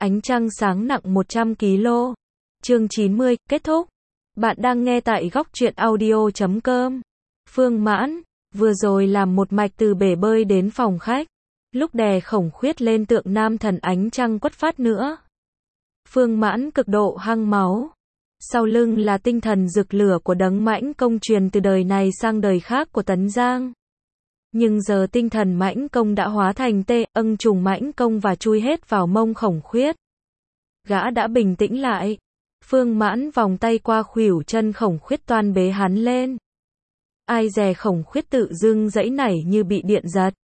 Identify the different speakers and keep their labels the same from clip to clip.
Speaker 1: Ánh trăng sáng nặng 100 kg. Chương 90, kết thúc. Bạn đang nghe tại góc truyện audio.com. Phương Mãn, vừa rồi làm một mạch từ bể bơi đến phòng khách. Lúc đè Khổng Khuyết lên tượng nam thần ánh trăng quất phát nữa. Phương Mãn cực độ hăng máu. Sau lưng là tinh thần rực lửa của đấng Mãnh Công truyền từ đời này sang đời khác của Tấn Giang. Nhưng giờ tinh thần Mãnh Công đã hóa thành âng trùng Mãnh Công và chui hết vào mông Khổng Khuyết. Gã đã bình tĩnh lại. Phương Mãn vòng tay qua khuỷu chân Khổng Khuyết toan bế hắn lên. Ai dè Khổng Khuyết tự dưng giãy nảy như bị điện giật.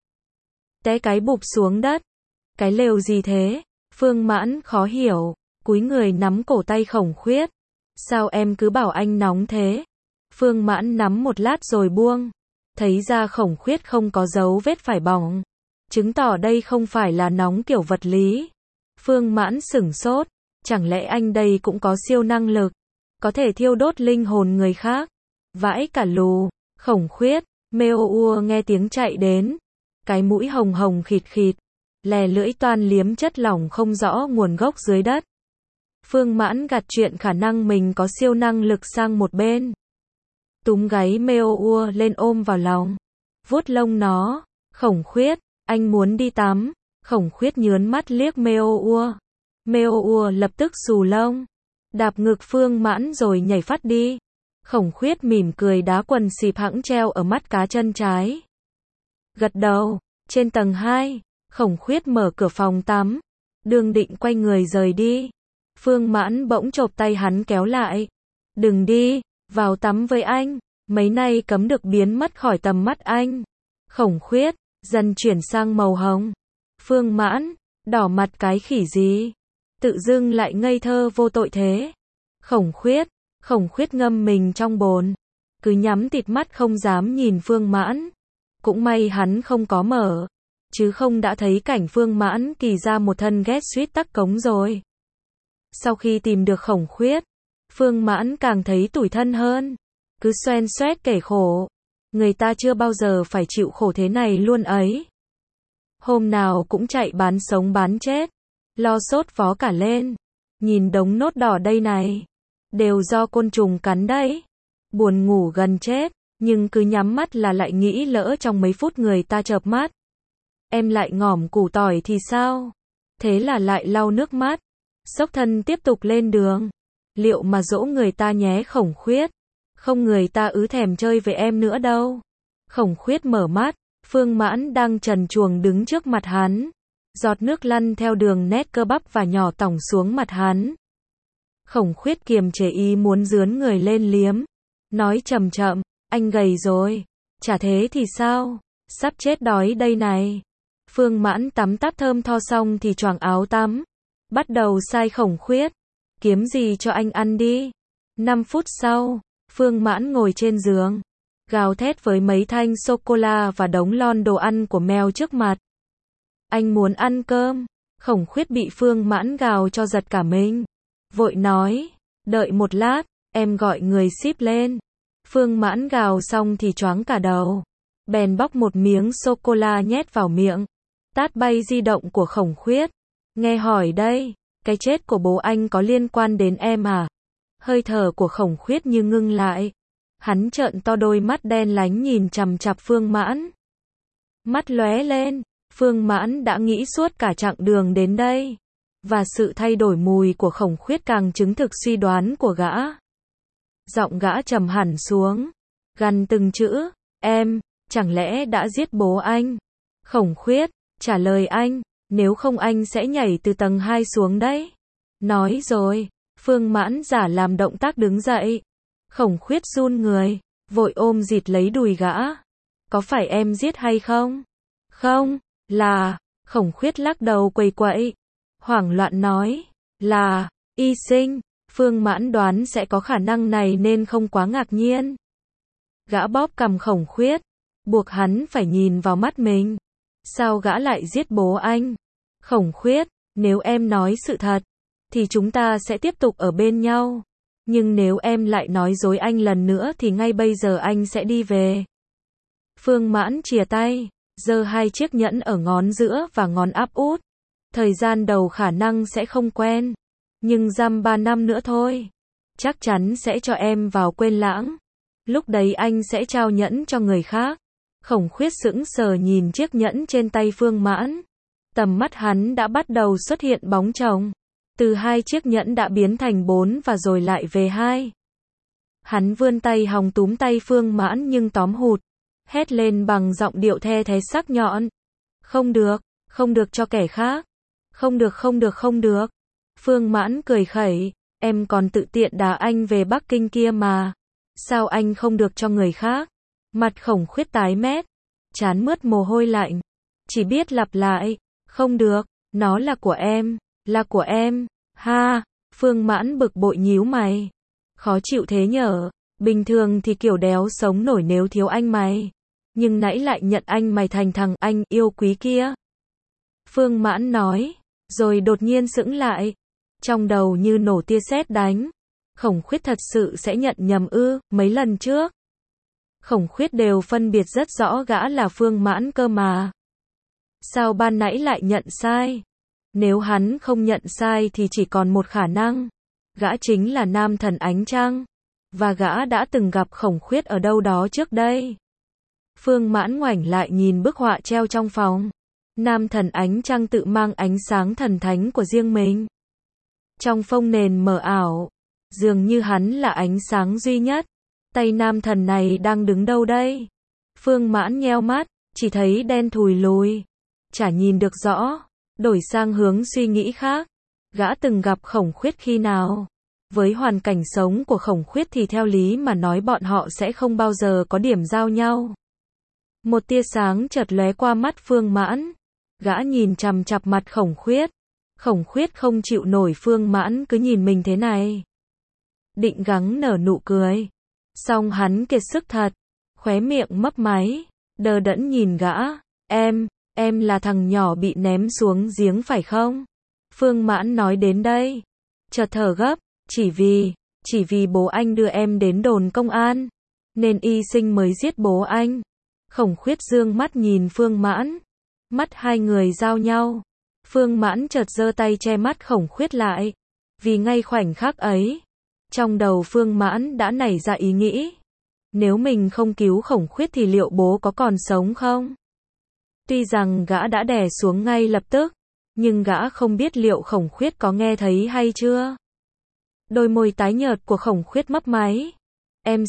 Speaker 1: Té cái bụp xuống đất. Cái lều gì thế? Phương Mãn khó hiểu, cúi người nắm cổ tay Khổng Khuyết. Sao em cứ bảo anh nóng thế? Phương Mãn nắm một lát rồi buông. Thấy ra Khổng Khuyết không có dấu vết phải bỏng. Chứng tỏ đây không phải là nóng kiểu vật lý. Phương Mãn sửng sốt. Chẳng lẽ anh đây cũng có siêu năng lực? Có thể thiêu đốt linh hồn người khác? Vãi cả lù. Khổng Khuyết, mêu ua nghe tiếng chạy đến. Cái mũi hồng hồng khịt khịt. Lè lưỡi toan liếm chất lỏng không rõ nguồn gốc dưới đất. Phương Mãn gạt chuyện khả năng mình có siêu năng lực sang một bên. Túm gáy mêu ua lên ôm vào lòng. Vuốt lông nó. Khổng Khuyết, anh muốn đi tắm. Khổng Khuyết nhướn mắt liếc mêu ua. Mêu ua lập tức xù lông. Đạp ngực Phương Mãn rồi nhảy phát đi. Khổng Khuyết mỉm cười đá quần xịp hẵng treo ở mắt cá chân trái. Gật đầu. Trên tầng 2, Khổng Khuyết mở cửa phòng tắm. Đường định quay người rời đi. Phương Mãn bỗng chộp tay hắn kéo lại. Đừng đi, vào tắm với anh. Mấy nay cấm được biến mất khỏi tầm mắt anh. Khổng Khuyết, dần chuyển sang màu hồng. Phương Mãn, đỏ mặt cái khỉ gì? Tự dưng lại ngây thơ vô tội thế. Khổng Khuyết ngâm mình trong bồn. Cứ nhắm tịt mắt không dám nhìn Phương Mãn. Cũng may hắn không có mở. Chứ không đã thấy cảnh Phương Mãn kỳ ra một thân ghét suýt tắc cống rồi. Sau khi tìm được Khổng Khuyết, Phương Mãn càng thấy tủi thân hơn. Cứ xoen xoét kể khổ. Người ta chưa bao giờ phải chịu khổ thế này luôn ấy. Hôm nào cũng chạy bán sống bán chết. Lo sốt vó cả lên. Nhìn đống nốt đỏ đây này. Đều do côn trùng cắn đấy. Buồn ngủ gần chết. Nhưng cứ nhắm mắt là lại nghĩ lỡ trong mấy phút người ta chợp mắt. Em lại ngỏm củ tỏi thì sao? Thế là lại lau nước mắt. Xốc thân tiếp tục lên đường. Liệu mà dỗ người ta nhé Khổng Khuyết. Không người ta thèm chơi với em nữa đâu. Khổng Khuyết mở mắt. Phương Mãn đang trần truồng đứng trước mặt hắn. Giọt nước lăn theo đường nét cơ bắp và nhỏ tỏng xuống mặt hắn. Khổng Khuyết kiềm chế ý muốn rướn người lên liếm. Nói chậm chậm, anh gầy rồi. Chả thế thì sao? Sắp chết đói đây này. Phương Mãn tắm táp thơm tho xong thì choàng áo tắm. Bắt đầu sai Khổng Khuyết. Kiếm gì cho anh ăn đi. 5 phút sau, Phương Mãn ngồi trên giường. Gào thét với mấy thanh sô-cô-la và đống lon đồ ăn của mèo trước mặt. Anh muốn ăn cơm. Khổng Khuyết bị Phương Mãn gào cho giật cả mình. Vội nói, đợi một lát, em gọi người ship lên. Phương Mãn gào xong thì choáng cả đầu. Bèn bóc một miếng sô-cô-la nhét vào miệng. Tát bay di động của Khổng Khuyết. Nghe hỏi đây, cái chết của bố anh có liên quan đến em à? Hơi thở của Khổng Khuyết như ngưng lại. Hắn trợn to đôi mắt đen lánh nhìn chằm chằm Phương Mãn. Mắt lóe lên. Phương Mãn đã nghĩ suốt cả chặng đường đến đây. Và sự thay đổi mùi của Khổng Khuyết càng chứng thực suy đoán của gã. Giọng gã trầm hẳn xuống. Gằn từng chữ. Em, chẳng lẽ đã giết bố anh? Khổng Khuyết, trả lời anh. Nếu không anh sẽ nhảy từ tầng 2 xuống đấy. Nói rồi. Phương Mãn giả làm động tác đứng dậy. Khổng Khuyết run người. Vội ôm dịt lấy đùi gã. Có phải em giết hay không? Không. Là, Khổng Khuyết lắc đầu quầy quậy. Hoảng loạn nói, là, y sinh. Phương Mãn đoán sẽ có khả năng này nên không quá ngạc nhiên. Gã bóp cằm Khổng Khuyết, buộc hắn phải nhìn vào mắt mình. Sao gã lại giết bố anh? Khổng Khuyết, nếu em nói sự thật, thì chúng ta sẽ tiếp tục ở bên nhau. Nhưng nếu em lại nói dối anh lần nữa thì ngay bây giờ anh sẽ đi về. Phương Mãn chìa tay. Giơ 2 chiếc nhẫn ở ngón giữa và ngón áp út. Thời gian đầu khả năng sẽ không quen, nhưng dăm 3 năm nữa thôi, chắc chắn sẽ cho em vào quên lãng. Lúc đấy anh sẽ trao nhẫn cho người khác. Khổng Khuyết sững sờ nhìn chiếc nhẫn trên tay Phương Mãn. Tầm mắt hắn đã bắt đầu xuất hiện bóng chồng. Từ 2 chiếc nhẫn đã biến thành 4 và rồi lại về 2. Hắn vươn tay hòng túm tay Phương Mãn nhưng tóm hụt. Hét lên bằng giọng điệu the thé sắc nhọn. Không được cho kẻ khác. Không được. Phương Mãn cười khẩy. Em còn tự tiện đá anh về Bắc Kinh kia mà. Sao anh không được cho người khác? Mặt Khổng Khuyết tái mét. Trán mướt mồ hôi lạnh. Chỉ biết lặp lại. Không được, nó là của em. Là của em. Ha, Phương Mãn bực bội nhíu mày. Khó chịu thế nhở. Bình thường thì kiểu đéo sống nổi nếu thiếu anh mày. Nhưng nãy lại nhận anh mày thành thằng anh yêu quý kia. Phương Mãn nói. Rồi đột nhiên sững lại. Trong đầu như nổ tia sét đánh. Khổng Khuyết thật sự sẽ nhận nhầm ư? Mấy lần trước Khổng Khuyết đều phân biệt rất rõ gã là Phương Mãn cơ mà. Sao ban nãy lại nhận sai? Nếu hắn không nhận sai thì chỉ còn một khả năng. Gã chính là nam thần ánh trăng. Và gã đã từng gặp Khổng Khuyết ở đâu đó trước đây. Phương Mãn ngoảnh lại nhìn bức họa treo trong phòng. Nam thần ánh trăng tự mang ánh sáng thần thánh của riêng mình. Trong phông nền mờ ảo, dường như hắn là ánh sáng duy nhất. Tay nam thần này đang đứng đâu đây? Phương Mãn nheo mắt, chỉ thấy đen thùi lùi. Chả nhìn được rõ. Đổi sang hướng suy nghĩ khác. Gã từng gặp Khổng Khuyết khi nào? Với hoàn cảnh sống của Khổng Khuyết thì theo lý mà nói bọn họ sẽ không bao giờ có điểm giao nhau. Một tia sáng chợt lóe qua mắt Phương Mãn. Gã nhìn chằm chằm mặt Khổng Khuyết. Khổng Khuyết không chịu nổi Phương Mãn cứ nhìn mình thế này. Định gắng nở nụ cười. Song hắn kiệt sức thật. Khóe miệng mấp máy. Đờ đẫn nhìn gã. Em là thằng nhỏ bị ném xuống giếng phải không? Phương Mãn nói đến đây. Chợt thở gấp. Chỉ vì bố anh đưa em đến đồn công an. Nên y sinh mới giết bố anh. Khổng Khuyết dương mắt nhìn Phương Mãn. Mắt hai người giao nhau. Phương Mãn chợt giơ tay che mắt Khổng Khuyết lại. Vì ngay khoảnh khắc ấy, trong đầu Phương Mãn đã nảy ra ý nghĩ. Nếu mình không cứu Khổng Khuyết thì liệu bố có còn sống không? Tuy rằng gã đã đè xuống ngay lập tức, nhưng gã không biết liệu Khổng Khuyết có nghe thấy hay chưa. Đôi môi tái nhợt của Khổng Khuyết mấp máy. Em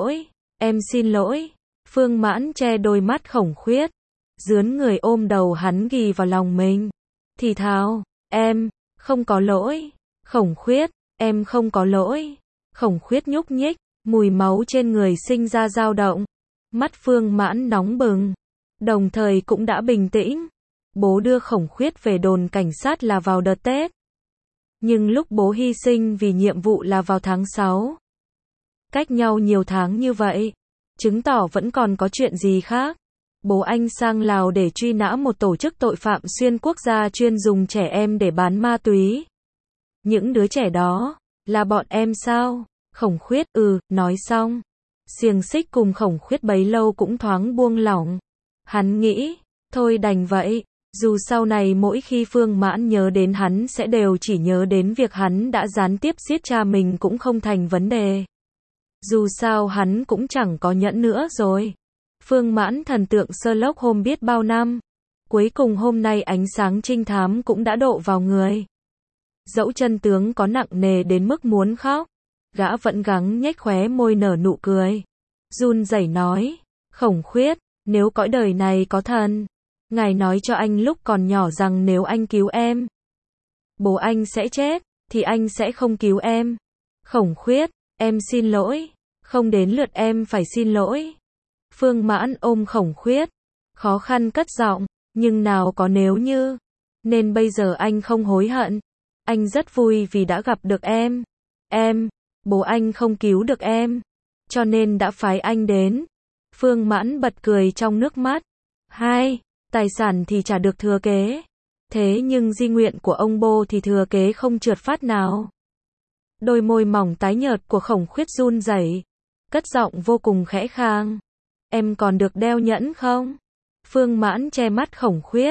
Speaker 1: xin lỗi. Phương Mãn che đôi mắt Khổng Khuyết. Dướn người ôm đầu hắn ghì vào lòng mình. Thì thào, em không có lỗi. Khổng Khuyết, em không có lỗi. Khổng Khuyết nhúc nhích, mùi máu trên người sinh ra dao động. Mắt Phương Mãn nóng bừng, đồng thời cũng đã bình tĩnh. Bố đưa Khổng Khuyết về đồn cảnh sát là vào đợt Tết. Nhưng lúc bố hy sinh vì nhiệm vụ là vào tháng 6. Cách nhau nhiều tháng như vậy, chứng tỏ vẫn còn có chuyện gì khác. Bố anh sang Lào để truy nã một tổ chức tội phạm xuyên quốc gia chuyên dùng trẻ em để bán ma túy. Những đứa trẻ đó, là bọn em sao? Khổng Khuyết, nói xong. Xiềng xích cùng Khổng Khuyết bấy lâu cũng thoáng buông lỏng. Hắn nghĩ, thôi đành vậy. Dù sau này mỗi khi Phương Mãn nhớ đến hắn sẽ đều chỉ nhớ đến việc hắn đã gián tiếp giết cha mình cũng không thành vấn đề. Dù sao hắn cũng chẳng có nhẫn nữa rồi. Phương Mãn thần tượng Sherlock Holmes biết bao năm. Cuối cùng hôm nay ánh sáng trinh thám cũng đã độ vào người. Dẫu chân tướng có nặng nề đến mức muốn khóc, gã vẫn gắng nhếch khóe môi nở nụ cười. Run rẩy nói, Khổng Khuyết, nếu cõi đời này có thần, ngài nói cho anh lúc còn nhỏ rằng nếu anh cứu em, bố anh sẽ chết, thì anh sẽ không cứu em. Khổng Khuyết, em xin lỗi, không đến lượt em phải xin lỗi. Phương Mãn ôm Khổng Khuyết, khó khăn cất giọng, nhưng nào có nếu như. Nên bây giờ anh không hối hận. Anh rất vui vì đã gặp được em. Bố anh không cứu được em, cho nên đã phái anh đến. Phương Mãn bật cười trong nước mắt. Tài sản thì chả được thừa kế. Thế nhưng di nguyện của ông bô thì thừa kế không trượt phát nào. Đôi môi mỏng tái nhợt của Khổng Khuyết run rẩy, cất giọng vô cùng khẽ khàng. Em còn được đeo nhẫn không? Phương Mãn che mắt Khổng Khuyết.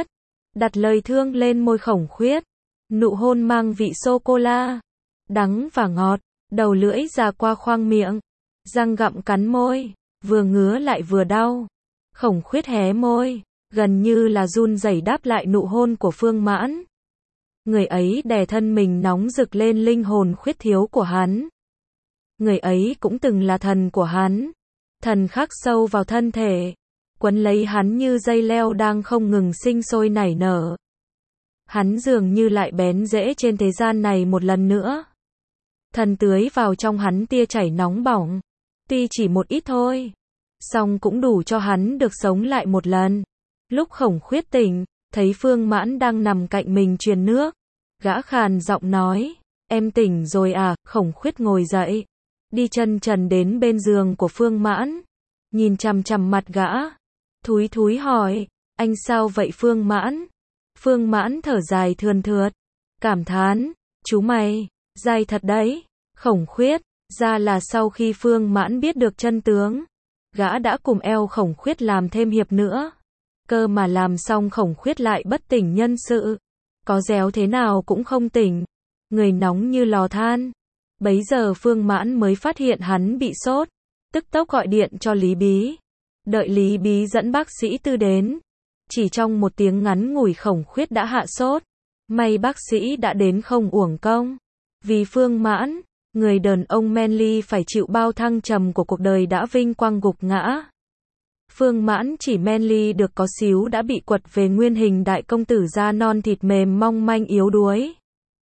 Speaker 1: đặt lời thương lên môi Khổng Khuyết. Nụ hôn mang vị sô-cô-la, đắng và ngọt, đầu lưỡi ra qua khoang miệng, răng gặm cắn môi, vừa ngứa lại vừa đau. Khổng Khuyết hé môi, gần như là run rẩy đáp lại nụ hôn của Phương Mãn. Người ấy đè thân mình nóng rực lên linh hồn khuyết thiếu của hắn. Người ấy cũng từng là thần của hắn. Thần khắc sâu vào thân thể, quấn lấy hắn như dây leo đang không ngừng sinh sôi nảy nở. Hắn dường như lại bén rễ trên thế gian này một lần nữa. Thần tưới vào trong hắn tia chảy nóng bỏng. Tuy chỉ một ít thôi, song cũng đủ cho hắn được sống lại một lần. Lúc Khổng Khuyết tỉnh, thấy Phương Mãn đang nằm cạnh mình truyền nước. Gã khàn giọng nói, em tỉnh rồi à? Khổng Khuyết ngồi dậy, đi chân trần đến bên giường của Phương Mãn, nhìn chằm chằm mặt gã, thúi thúi hỏi, anh sao vậy Phương Mãn? Phương Mãn thở dài thườn thượt, cảm thán, chú mày, dai thật đấy. Khổng Khuyết, ra là sau khi Phương Mãn biết được chân tướng, gã đã cùng eo Khổng Khuyết làm thêm hiệp nữa. Cơ mà làm xong Khổng Khuyết lại bất tỉnh nhân sự, có réo thế nào cũng không tỉnh, người nóng như lò than. Bấy giờ Phương Mãn mới phát hiện hắn bị sốt, tức tốc gọi điện cho Lý Bí. Đợi Lý Bí dẫn bác sĩ Tư đến, chỉ trong một tiếng ngắn ngủi Khổng Khuyết đã hạ sốt. May bác sĩ đã đến không uổng công. Vì Phương Mãn, người đàn ông manly phải chịu bao thăng trầm của cuộc đời đã vinh quang gục ngã. Phương Mãn chỉ manly được có xíu đã bị quật về nguyên hình đại công tử da non thịt mềm mong manh yếu đuối.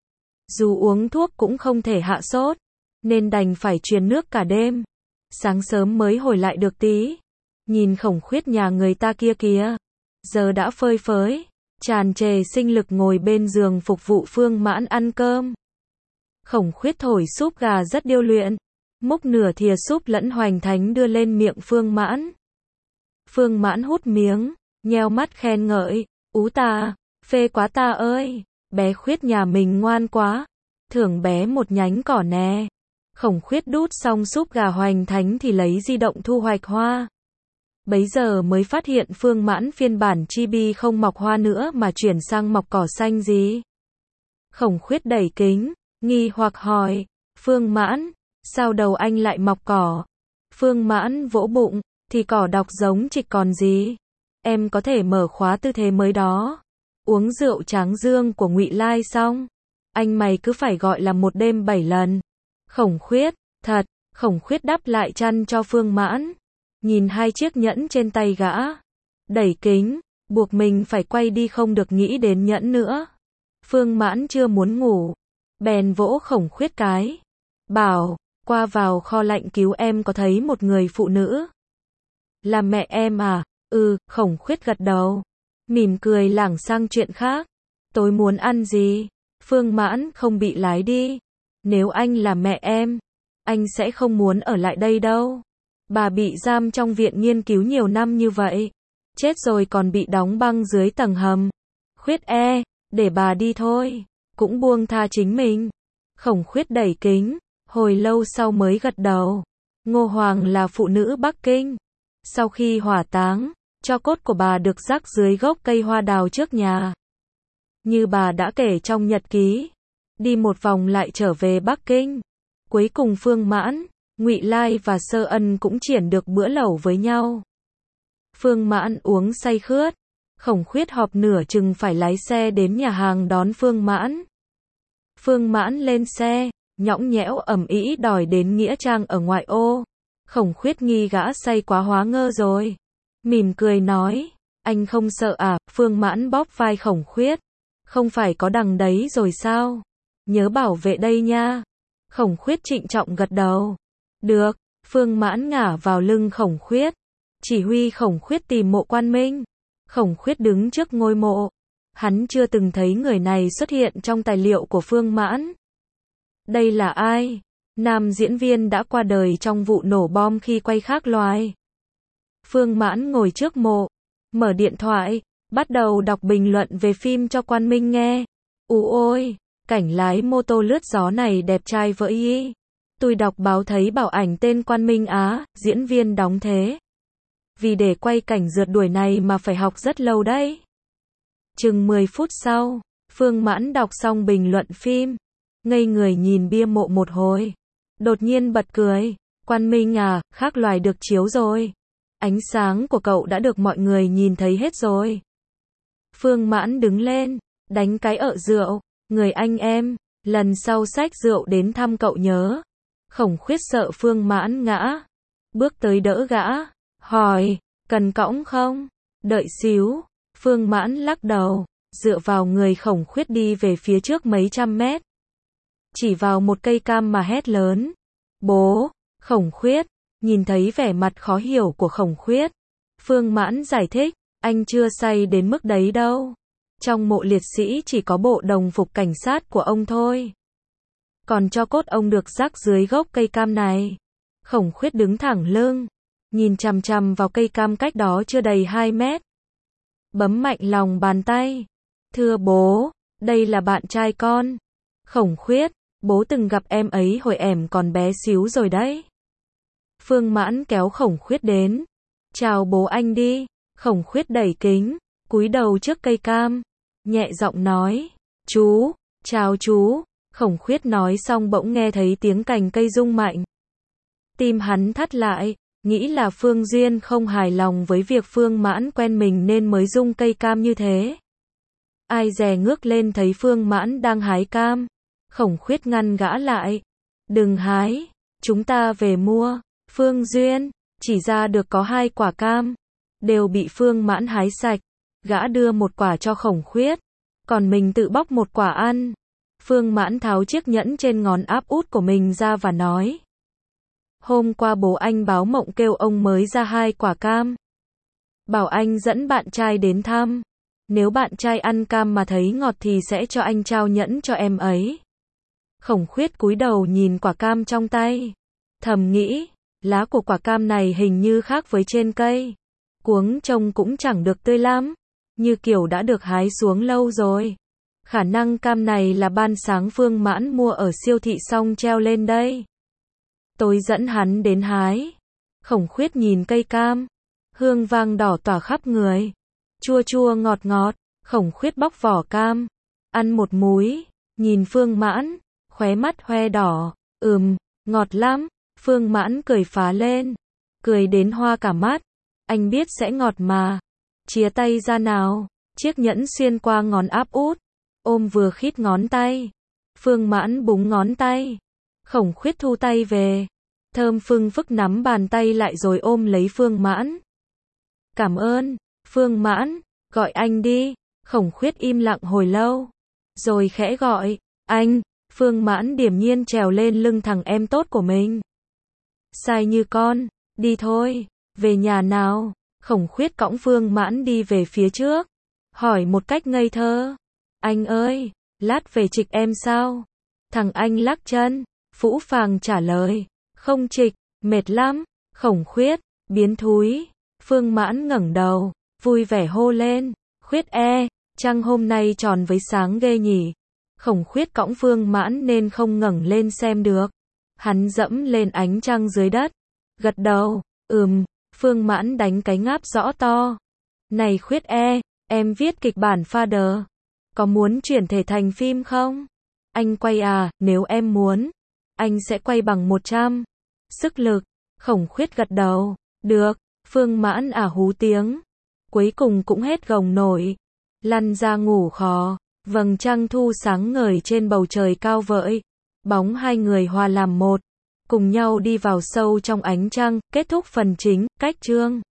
Speaker 1: Dù uống thuốc cũng không thể hạ sốt, nên đành phải truyền nước cả đêm. Sáng sớm mới hồi lại được tí. Nhìn Khổng Khuyết nhà người ta kia kìa, giờ đã phơi phới, tràn trề sinh lực ngồi bên giường phục vụ Phương Mãn ăn cơm. Khổng Khuyết thổi súp gà rất điêu luyện, múc nửa thìa súp lẫn hoành thánh đưa lên miệng Phương Mãn. Phương Mãn hút miếng, nheo mắt khen ngợi, ú ta, phê quá ta ơi, bé Khuyết nhà mình ngoan quá, thưởng bé một nhánh cỏ nè. Khổng Khuyết đút xong súp gà hoành thánh thì lấy di động thu hoạch hoa. Bấy giờ mới phát hiện Phương Mãn phiên bản chibi không mọc hoa nữa mà chuyển sang mọc cỏ xanh gì. Khổng Khuyết đẩy kính, nghi hoặc hỏi, Phương Mãn, sao đầu anh lại mọc cỏ? Phương Mãn vỗ bụng, thì cỏ đọc giống trịch còn gì. Em có thể mở khóa tư thế mới đó. Uống rượu tráng dương của Ngụy Lai xong, anh mày cứ phải gọi là một đêm 7 lần. Khổng Khuyết, thật. Khổng Khuyết đắp lại chăn cho Phương Mãn, nhìn hai chiếc nhẫn trên tay gã, đẩy kính, buộc mình phải quay đi không được nghĩ đến nhẫn nữa. Phương Mãn chưa muốn ngủ, bèn vỗ Khổng Khuyết cái, bảo, qua vào kho lạnh cứu em, có thấy một người phụ nữ. Là mẹ em à? Ừ. Khổng Khuyết gật đầu, mỉm cười lảng sang chuyện khác. Tối muốn ăn gì? Phương Mãn không bị lái đi. Nếu anh là mẹ em, anh sẽ không muốn ở lại đây đâu. Bà bị giam trong viện nghiên cứu nhiều năm như vậy, chết rồi còn bị đóng băng dưới tầng hầm. Khuyết để bà đi thôi, cũng buông tha chính mình. Khổng Khuyết đẩy kính, hồi lâu sau mới gật đầu. Ngô Hoàng là phụ nữ Bắc Kinh. Sau khi hỏa táng, tro cốt của bà được rắc dưới gốc cây hoa đào trước nhà. Như bà đã kể trong nhật ký, đi một vòng lại trở về Bắc Kinh. Cuối cùng Phương Mãn, Ngụy Lai và Sơ Ân cũng triển được bữa lẩu với nhau. Phương Mãn uống say khướt. Khổng Khuyết họp nửa chừng phải lái xe đến nhà hàng đón Phương Mãn. Phương Mãn lên xe, nhõng nhẽo ầm ĩ đòi đến nghĩa trang ở ngoại ô. Khổng Khuyết nghi gã say quá hóa ngơ rồi, mỉm cười nói, anh không sợ à? Phương Mãn bóp vai Khổng Khuyết, không phải có đằng đấy rồi sao? Nhớ bảo vệ đây nha. Khổng Khuyết trịnh trọng gật đầu. Được. Phương Mãn ngả vào lưng Khổng Khuyết, chỉ huy Khổng Khuyết tìm mộ Quan Minh. Khổng Khuyết đứng trước ngôi mộ. Hắn chưa từng thấy người này xuất hiện trong tài liệu của Phương Mãn. Đây là ai? Nam diễn viên đã qua đời trong vụ nổ bom khi quay Khác Loài. Phương Mãn ngồi trước mộ, mở điện thoại, bắt đầu đọc bình luận về phim cho Quan Minh nghe. Ôi, cảnh lái mô tô lướt gió này đẹp trai vỡ ý. Tôi đọc báo thấy bảo ảnh tên Quan Minh Á, diễn viên đóng thế. Vì để quay cảnh rượt đuổi này mà phải học rất lâu đấy. Chừng 10 phút sau, Phương Mãn đọc xong bình luận phim, ngây người nhìn bia mộ một hồi, đột nhiên bật cười, Quan Minh à, khác loài được chiếu rồi. Ánh sáng của cậu đã được mọi người nhìn thấy hết rồi. Phương Mãn đứng lên, đánh cái ợ rượu, người anh em, lần sau xách rượu đến thăm cậu nhớ. Khổng Khuyết sợ Phương Mãn ngã, bước tới đỡ gã, hỏi, cần cõng không? Đợi xíu, Phương Mãn lắc đầu, dựa vào người Khổng Khuyết đi về phía trước mấy trăm mét. Chỉ vào một cây cam mà hét lớn, bố, Khổng Khuyết, nhìn thấy vẻ mặt khó hiểu của Khổng Khuyết. Phương Mãn giải thích, anh chưa say đến mức đấy đâu. Trong mộ liệt sĩ chỉ có bộ đồng phục cảnh sát của ông thôi. Còn cho cốt ông được rắc dưới gốc cây cam này. Khổng Khuyết đứng thẳng lưng, nhìn chằm chằm vào cây cam cách đó chưa đầy 2 mét. Bấm mạnh lòng bàn tay. Thưa bố, đây là bạn trai con. Khổng Khuyết, bố từng gặp em ấy hồi em còn bé xíu rồi đấy. Phương Mãn kéo Khổng Khuyết đến. Chào bố anh đi. Khổng Khuyết đẩy kính, cúi đầu trước cây cam, nhẹ giọng nói, chú, chào chú. Khổng Khuyết nói xong bỗng nghe thấy tiếng cành cây rung mạnh. Tim hắn thắt lại, nghĩ là Phương Duyên không hài lòng với việc Phương Mãn quen mình nên mới rung cây cam như thế. Ai dè ngước lên thấy Phương Mãn đang hái cam. Khổng Khuyết ngăn gã lại. Đừng hái, chúng ta về mua. Phương Duyên, chỉ ra được có 2 quả cam, đều bị Phương Mãn hái sạch. Gã đưa một quả cho Khổng Khuyết, còn mình tự bóc một quả ăn. Phương Mãn tháo chiếc nhẫn trên ngón áp út của mình ra và nói. Hôm qua bố anh báo mộng kêu ông mới ra 2 quả cam. Bảo anh dẫn bạn trai đến thăm. Nếu bạn trai ăn cam mà thấy ngọt thì sẽ cho anh trao nhẫn cho em ấy. Khổng Khuyết cúi đầu nhìn quả cam trong tay. Thầm nghĩ, lá của quả cam này hình như khác với trên cây. Cuống trông cũng chẳng được tươi lắm, như kiểu đã được hái xuống lâu rồi. Khả năng cam này là ban sáng Phương Mãn mua ở siêu thị xong treo lên đây. Tôi dẫn hắn đến hái. Khổng Khuyết nhìn cây cam, hương vàng đỏ tỏa khắp người, chua chua ngọt ngọt. Khổng Khuyết bóc vỏ cam, ăn một múi, nhìn Phương Mãn, khóe mắt hoe đỏ, ngọt lắm. Phương Mãn cười phá lên, cười đến hoa cả mắt. Anh biết sẽ ngọt mà. Chìa tay ra nào. Chiếc nhẫn xuyên qua ngón áp út, ôm vừa khít ngón tay. Phương Mãn búng ngón tay. Khổng Khuyết thu tay về, thơm phưng phức nắm bàn tay lại rồi ôm lấy Phương Mãn. Cảm ơn. Phương Mãn, gọi anh đi. Khổng Khuyết im lặng hồi lâu, rồi khẽ gọi, anh. Phương Mãn điềm nhiên trèo lên lưng thằng em tốt của mình. Sai như con, đi thôi, về nhà nào. Khổng Khuyết cõng Phương Mãn đi về phía trước, hỏi một cách ngây thơ, anh ơi, lát về trịch em sao? Thằng anh lắc chân, phũ phàng trả lời, không trịch, mệt lắm. Khổng Khuyết, biến thúi. Phương Mãn ngẩng đầu, vui vẻ hô lên, Khuyết trăng hôm nay tròn với sáng ghê nhỉ. Khổng Khuyết cõng Phương Mãn nên không ngẩng lên xem được. Hắn dẫm lên ánh trăng dưới đất, gật đầu, Phương Mãn đánh cái ngáp rõ to. Này Khuyết em viết kịch bản father, có muốn chuyển thể thành phim không? Anh quay à, nếu em muốn, anh sẽ quay bằng 100 sức lực. Khổng Khuyết gật đầu, được. Phương Mãn hú tiếng, cuối cùng cũng hết gồng nổi, lăn ra ngủ khò. Vầng trăng thu sáng ngời trên bầu trời cao vợi, bóng hai người hòa làm một, cùng nhau đi vào sâu trong ánh trăng. Kết thúc phần chính, cách chương.